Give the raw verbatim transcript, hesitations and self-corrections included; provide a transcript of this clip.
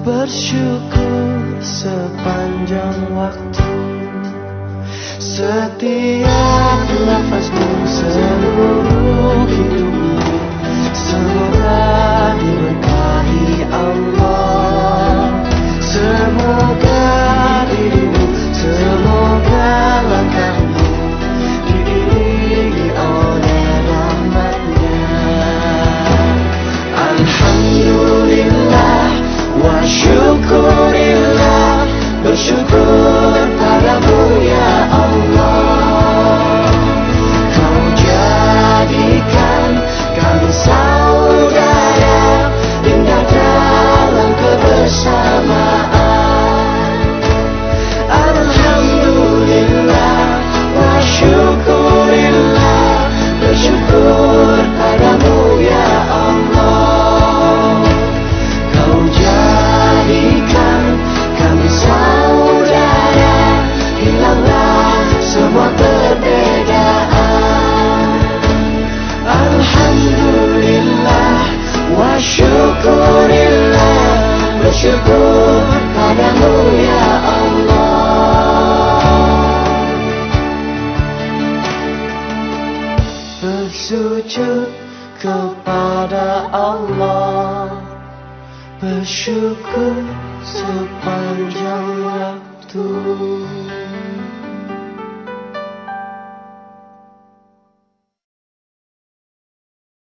bersyukur sepanjang waktu. Setiap nafasmu, seluruh hidupmu, semoga diberkahi Allah. Semoga dirimu, semoga langkahmu diiringi oleh rahmatnya. Alhamdulillah wa syukurillah, bersyukur padamu ya Allah. Kau jadikan kami saudara, indah dalam kebersamaan. Alhamdulillah wa syukurillah, bersyukur padamu ya Allah. Kau jadikan kami saudara, hilanglah semua perbedaan. Alhamdulillah wa syukurillah, bersyukur padamu ya Allah. Bersujud kepada Allah, bersyukur sepanjang waktu.